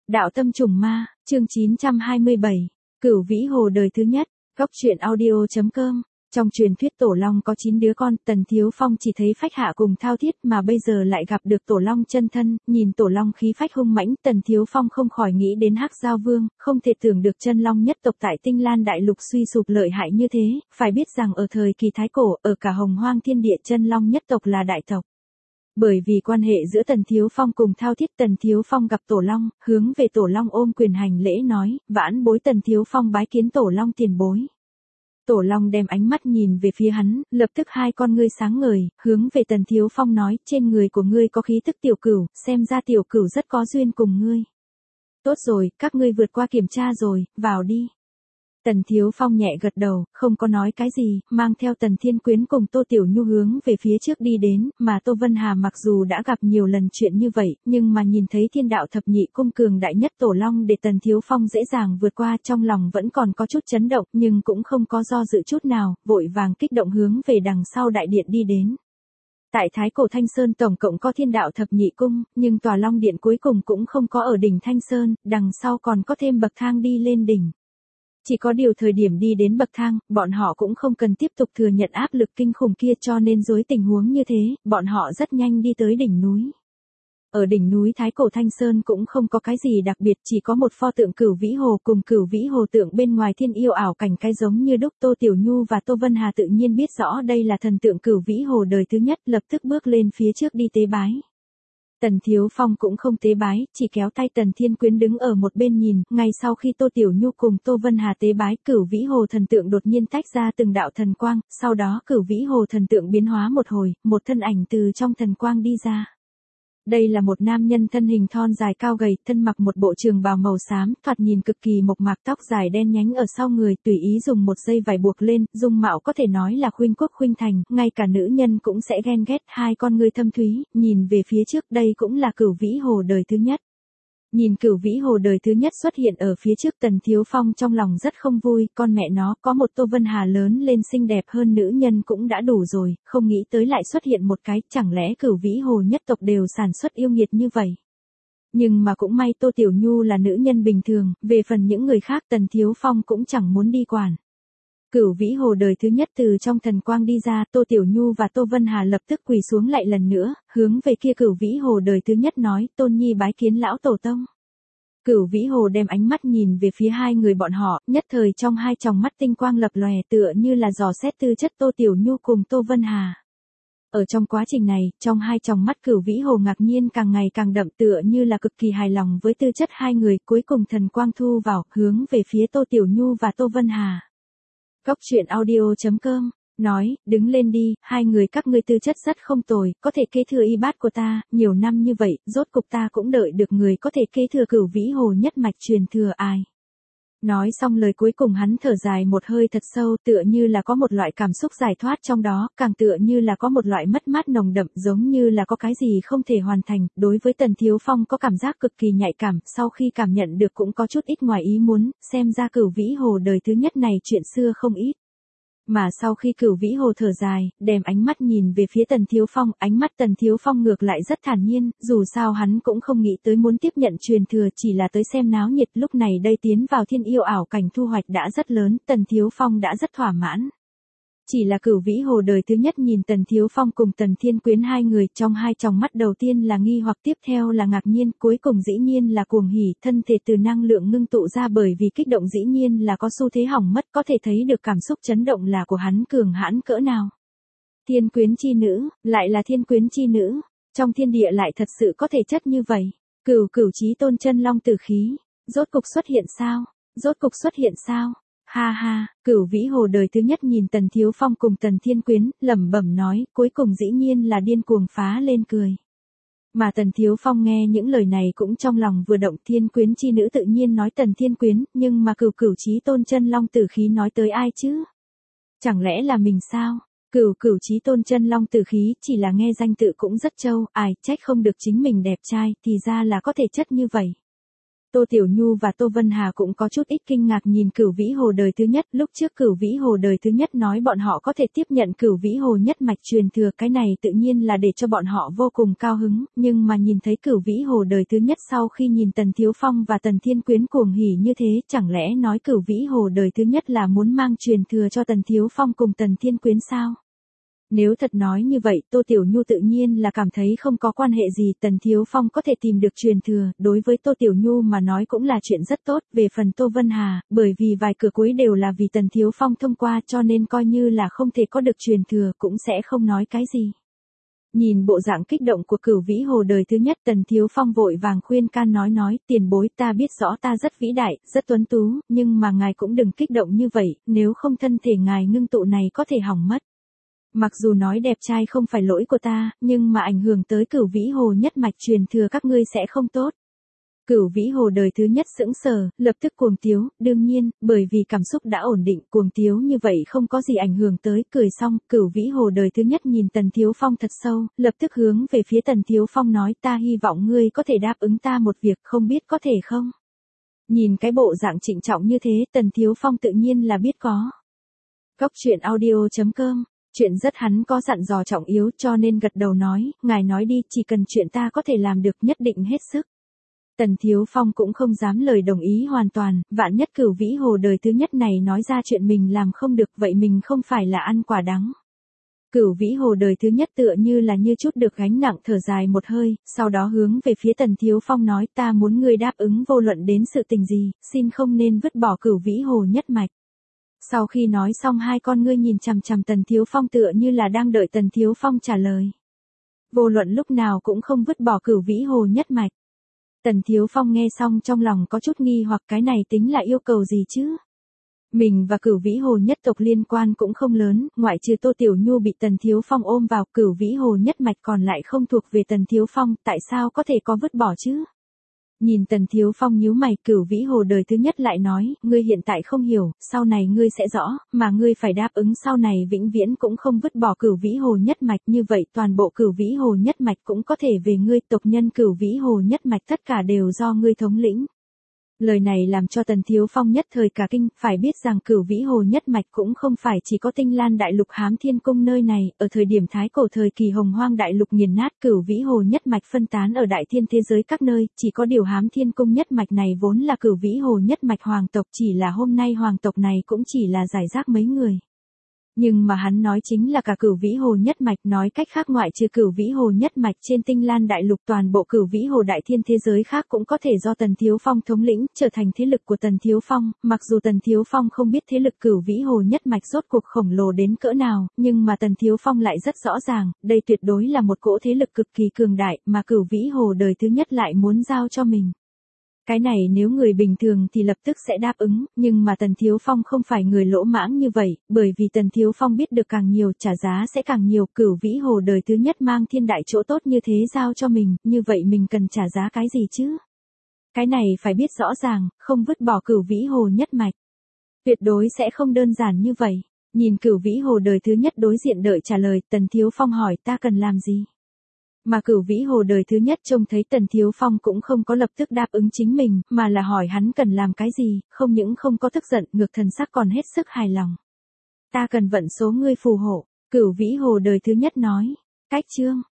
Đạo tâm trùng ma, chương 927, Cửu Vĩ Hồ đời thứ nhất, góc truyện audio.com. Trong truyền thuyết Tổ Long có 9 đứa con, Tần Thiếu Phong chỉ thấy Phách Hạ cùng Thao Thiết mà bây giờ lại gặp được Tổ Long chân thân, nhìn Tổ Long khí phách hung mãnh, Tần Thiếu Phong không khỏi nghĩ đến Hắc Giao Vương, không thể tưởng được chân long nhất tộc tại Tinh Lan Đại Lục suy sụp lợi hại như thế, phải biết rằng ở thời kỳ Thái Cổ, ở cả Hồng Hoang thiên địa chân long nhất tộc là đại tộc. Bởi vì quan hệ giữa Tần Thiếu Phong cùng Thao Thiết, Tần Thiếu Phong gặp Tổ Long, hướng về Tổ Long ôm quyền hành lễ nói, vãn bối Tần Thiếu Phong bái kiến Tổ Long tiền bối. Tổ Long đem ánh mắt nhìn về phía hắn, lập tức hai con ngươi sáng ngời, hướng về Tần Thiếu Phong nói, trên người của ngươi có khí tức tiểu cửu, xem ra tiểu cửu rất có duyên cùng ngươi. Tốt rồi, các ngươi vượt qua kiểm tra rồi, vào đi. Tần Thiếu Phong nhẹ gật đầu, không có nói cái gì, mang theo Tần Thiên Quyến cùng Tô Tiểu Nhu hướng về phía trước đi đến, mà Tô Vân Hà mặc dù đã gặp nhiều lần chuyện như vậy, nhưng mà nhìn thấy Thiên Đạo Thập Nhị Cung cường đại nhất Tổ Long để Tần Thiếu Phong dễ dàng vượt qua, trong lòng vẫn còn có chút chấn động, nhưng cũng không có do dự chút nào, vội vàng kích động hướng về đằng sau đại điện đi đến. Tại Thái Cổ Thanh Sơn tổng cộng có Thiên Đạo Thập Nhị Cung, nhưng tòa Long Điện cuối cùng cũng không có ở đỉnh Thanh Sơn, đằng sau còn có thêm bậc thang đi lên đỉnh. Chỉ có điều thời điểm đi đến bậc thang, bọn họ cũng không cần tiếp tục thừa nhận áp lực kinh khủng kia, cho nên dưới tình huống như thế, bọn họ rất nhanh đi tới đỉnh núi. Ở đỉnh núi Thái Cổ Thanh Sơn cũng không có cái gì đặc biệt, chỉ có một pho tượng Cửu Vĩ Hồ cùng Cửu Vĩ Hồ tượng bên ngoài thiên yêu ảo cảnh cái giống như đúc. Tô Tiểu Nhu và Tô Vân Hà tự nhiên biết rõ đây là thần tượng Cửu Vĩ Hồ đời thứ nhất, lập tức bước lên phía trước đi tế bái. Tần Thiếu Phong cũng không tế bái, chỉ kéo tay Tần Thiên Quyến đứng ở một bên nhìn, ngay sau khi Tô Tiểu Nhu cùng Tô Vân Hà tế bái, Cửu Vĩ Hồ thần tượng đột nhiên tách ra từng đạo thần quang, sau đó Cửu Vĩ Hồ thần tượng biến hóa một hồi, một thân ảnh từ trong thần quang đi ra. Đây là một nam nhân thân hình thon dài cao gầy, thân mặc một bộ trường bào màu xám, thoạt nhìn cực kỳ mộc mạc, tóc dài đen nhánh ở sau người, tùy ý dùng một dây vải buộc lên, dung mạo có thể nói là khuynh quốc khuynh thành, ngay cả nữ nhân cũng sẽ ghen ghét, hai con ngươi thâm thúy, nhìn về phía trước, đây cũng là Cửu Vĩ Hồ đời thứ nhất. Nhìn Cửu Vĩ Hồ đời thứ nhất xuất hiện ở phía trước, Tần Thiếu Phong trong lòng rất không vui, con mẹ nó, có một Tô Vân Hà lớn lên xinh đẹp hơn nữ nhân cũng đã đủ rồi, không nghĩ tới lại xuất hiện một cái, chẳng lẽ Cửu Vĩ Hồ nhất tộc đều sản xuất yêu nghiệt như vậy. Nhưng mà cũng may Tô Tiểu Nhu là nữ nhân bình thường, về phần những người khác Tần Thiếu Phong cũng chẳng muốn đi quản. Cửu Vĩ Hồ đời thứ nhất từ trong thần quang đi ra, Tô Tiểu Nhu và Tô Vân Hà lập tức quỳ xuống lại lần nữa, hướng về kia Cửu Vĩ Hồ đời thứ nhất nói, Tôn Nhi bái kiến lão tổ tông. Cửu Vĩ Hồ đem ánh mắt nhìn về phía hai người bọn họ, nhất thời trong hai tròng mắt tinh quang lập lòe, tựa như là dò xét tư chất Tô Tiểu Nhu cùng Tô Vân Hà. Ở trong quá trình này, trong hai tròng mắt Cửu Vĩ Hồ ngạc nhiên càng ngày càng đậm, tựa như là cực kỳ hài lòng với tư chất hai người, cuối cùng thần quang thu vào, hướng về phía Tô Tiểu Nhu và Tô Vân Hà. Góc truyện audio.com, nói, đứng lên đi, hai người các ngươi tư chất rất không tồi, có thể kế thừa y bát của ta, nhiều năm như vậy, rốt cục ta cũng đợi được người có thể kế thừa Cửu Vĩ Hồ nhất mạch truyền thừa ai. Nói xong lời cuối cùng hắn thở dài một hơi thật sâu, tựa như là có một loại cảm xúc giải thoát trong đó, càng tựa như là có một loại mất mát nồng đậm, giống như là có cái gì không thể hoàn thành. Đối với Tần Thiếu Phong có cảm giác cực kỳ nhạy cảm, sau khi cảm nhận được cũng có chút ít ngoài ý muốn, xem ra Cửu Vĩ Hồ đời thứ nhất này chuyện xưa không ít. Mà sau khi Cửu Vĩ Hồ thở dài, đem ánh mắt nhìn về phía Tần Thiếu Phong, ánh mắt Tần Thiếu Phong ngược lại rất thản nhiên, dù sao hắn cũng không nghĩ tới muốn tiếp nhận truyền thừa, chỉ là tới xem náo nhiệt. Lúc này đây tiến vào thiên yêu ảo cảnh thu hoạch đã rất lớn, Tần Thiếu Phong đã rất thỏa mãn. Chỉ là Cửu Vĩ Hồ đời thứ nhất nhìn Tần Thiếu Phong cùng Tần Thiên Quyến hai người, trong hai tròng mắt đầu tiên là nghi hoặc, tiếp theo là ngạc nhiên, cuối cùng dĩ nhiên là cuồng hỉ, thân thể từ năng lượng ngưng tụ ra, bởi vì kích động dĩ nhiên là có xu thế hỏng mất, có thể thấy được cảm xúc chấn động là của hắn cường hãn cỡ nào. Thiên Quyến chi nữ, lại là Thiên Quyến chi nữ, trong thiên địa lại thật sự có thể chất như vậy. Cửu Chí Tôn chân long tử khí, rốt cục xuất hiện sao? Rốt cục xuất hiện sao? Ha ha, Cửu Vĩ Hồ đời thứ nhất nhìn Tần Thiếu Phong cùng Tần Thiên Quyến, lẩm bẩm nói, cuối cùng dĩ nhiên là điên cuồng phá lên cười. Mà Tần Thiếu Phong nghe những lời này cũng trong lòng vừa động, Thiên Quyến chi nữ tự nhiên nói Tần Thiên Quyến, nhưng mà Cửu Chí Tôn chân long tử khí nói tới ai chứ? Chẳng lẽ là mình sao? Cửu Chí Tôn chân long tử khí chỉ là nghe danh tự cũng rất trâu, ai trách không được chính mình đẹp trai, thì ra là có thể chất như vậy. Tô Tiểu Nhu và Tô Vân Hà cũng có chút ít kinh ngạc nhìn Cửu Vĩ Hồ đời thứ nhất, lúc trước Cửu Vĩ Hồ đời thứ nhất nói bọn họ có thể tiếp nhận Cửu Vĩ Hồ nhất mạch truyền thừa, cái này tự nhiên là để cho bọn họ vô cùng cao hứng, nhưng mà nhìn thấy Cửu Vĩ Hồ đời thứ nhất sau khi nhìn Tần Thiếu Phong và Tần Thiên Quyến cuồng hỉ như thế, chẳng lẽ nói Cửu Vĩ Hồ đời thứ nhất là muốn mang truyền thừa cho Tần Thiếu Phong cùng Tần Thiên Quyến sao? Nếu thật nói như vậy, Tô Tiểu Nhu tự nhiên là cảm thấy không có quan hệ gì, Tần Thiếu Phong có thể tìm được truyền thừa, đối với Tô Tiểu Nhu mà nói cũng là chuyện rất tốt, về phần Tô Vân Hà, bởi vì vài cửa cuối đều là vì Tần Thiếu Phong thông qua cho nên coi như là không thể có được truyền thừa cũng sẽ không nói cái gì. Nhìn bộ dạng kích động của Cửu Vĩ Hồ đời thứ nhất, Tần Thiếu Phong vội vàng khuyên can nói, tiền bối, ta biết rõ ta rất vĩ đại, rất tuấn tú, nhưng mà ngài cũng đừng kích động như vậy, nếu không thân thể ngài ngưng tụ này có thể hỏng mất. Mặc dù nói đẹp trai không phải lỗi của ta, nhưng mà ảnh hưởng tới Cửu Vĩ Hồ nhất mạch truyền thừa các ngươi sẽ không tốt. Cửu Vĩ Hồ đời thứ nhất sững sờ, lập tức cuồng tiếu, đương nhiên, bởi vì cảm xúc đã ổn định, cuồng tiếu như vậy không có gì ảnh hưởng tới, cười xong, Cửu Vĩ Hồ đời thứ nhất nhìn Tần Thiếu Phong thật sâu, lập tức hướng về phía Tần Thiếu Phong nói, ta hy vọng ngươi có thể đáp ứng ta một việc, không biết có thể không? Nhìn cái bộ dạng trịnh trọng như thế, Tần Thiếu Phong tự nhiên là biết có. Góc truyện audio.com. Chuyện rất hắn có dặn dò trọng yếu cho nên gật đầu nói, ngài nói đi, chỉ cần chuyện ta có thể làm được nhất định hết sức. Tần Thiếu Phong cũng không dám lời đồng ý hoàn toàn, vạn nhất Cửu Vĩ Hồ đời thứ nhất này nói ra chuyện mình làm không được, vậy mình không phải là ăn quả đắng. Cửu Vĩ Hồ đời thứ nhất tựa như là như chút được gánh nặng, thở dài một hơi, sau đó hướng về phía Tần Thiếu Phong nói, ta muốn ngươi đáp ứng vô luận đến sự tình gì, xin không nên vứt bỏ Cửu Vĩ Hồ nhất mạch. Sau khi nói xong, hai con ngươi nhìn chằm chằm Tần Thiếu Phong tựa như là đang đợi Tần Thiếu Phong trả lời. Vô luận lúc nào cũng không vứt bỏ Cửu Vĩ Hồ nhất mạch. Tần Thiếu Phong nghe xong trong lòng có chút nghi hoặc, cái này tính là yêu cầu gì chứ? Mình và Cửu Vĩ Hồ nhất tộc liên quan cũng không lớn, ngoại trừ Tô Tiểu Nhu bị Tần Thiếu Phong ôm vào, Cửu Vĩ Hồ nhất mạch còn lại không thuộc về Tần Thiếu Phong, tại sao có thể có vứt bỏ chứ? Nhìn Tần Thiếu Phong nhíu mày, Cửu Vĩ Hồ đời thứ nhất lại nói, ngươi hiện tại không hiểu, sau này ngươi sẽ rõ, mà ngươi phải đáp ứng sau này vĩnh viễn cũng không vứt bỏ Cửu Vĩ Hồ nhất mạch, như vậy toàn bộ Cửu Vĩ Hồ nhất mạch cũng có thể về ngươi, tộc nhân Cửu Vĩ Hồ nhất mạch tất cả đều do ngươi thống lĩnh. Lời này làm cho Tần Thiếu Phong nhất thời cả kinh, phải biết rằng Cửu Vĩ Hồ nhất mạch cũng không phải chỉ có Tinh Lan Đại Lục Hám Thiên Cung nơi này, ở thời điểm thái cổ thời kỳ Hồng Hoang Đại Lục nghiền nát, Cửu Vĩ Hồ nhất mạch phân tán ở đại thiên thế giới các nơi, chỉ có điều Hám Thiên Cung nhất mạch này vốn là Cửu Vĩ Hồ nhất mạch hoàng tộc, chỉ là hôm nay hoàng tộc này cũng chỉ là giải rác mấy người. Nhưng mà hắn nói chính là cả Cửu Vĩ Hồ nhất mạch, nói cách khác ngoại trừ Cửu Vĩ Hồ nhất mạch trên Tinh Lan Đại Lục, toàn bộ Cửu Vĩ Hồ đại thiên thế giới khác cũng có thể do Tần Thiếu Phong thống lĩnh, trở thành thế lực của Tần Thiếu Phong, mặc dù Tần Thiếu Phong không biết thế lực Cửu Vĩ Hồ nhất mạch rốt cuộc khổng lồ đến cỡ nào, nhưng mà Tần Thiếu Phong lại rất rõ ràng, đây tuyệt đối là một cỗ thế lực cực kỳ cường đại, mà Cửu Vĩ Hồ đời thứ nhất lại muốn giao cho mình. Cái này nếu người bình thường thì lập tức sẽ đáp ứng, nhưng mà Tần Thiếu Phong không phải người lỗ mãng như vậy, bởi vì Tần Thiếu Phong biết được càng nhiều trả giá sẽ càng nhiều, Cửu Vĩ Hồ đời thứ nhất mang thiên đại chỗ tốt như thế giao cho mình, như vậy mình cần trả giá cái gì chứ? Cái này phải biết rõ ràng, không vứt bỏ Cửu Vĩ Hồ nhất mạch. Tuyệt đối sẽ không đơn giản như vậy. Nhìn Cửu Vĩ Hồ đời thứ nhất đối diện đợi trả lời, Tần Thiếu Phong hỏi ta cần làm gì? Mà Cửu Vĩ Hồ đời thứ nhất trông thấy Tần Thiếu Phong cũng không có lập tức đáp ứng chính mình, mà là hỏi hắn cần làm cái gì, không những không có tức giận, ngược thần sắc còn hết sức hài lòng. Ta cần vận số ngươi phù hộ, Cửu Vĩ Hồ đời thứ nhất nói. Cách chương.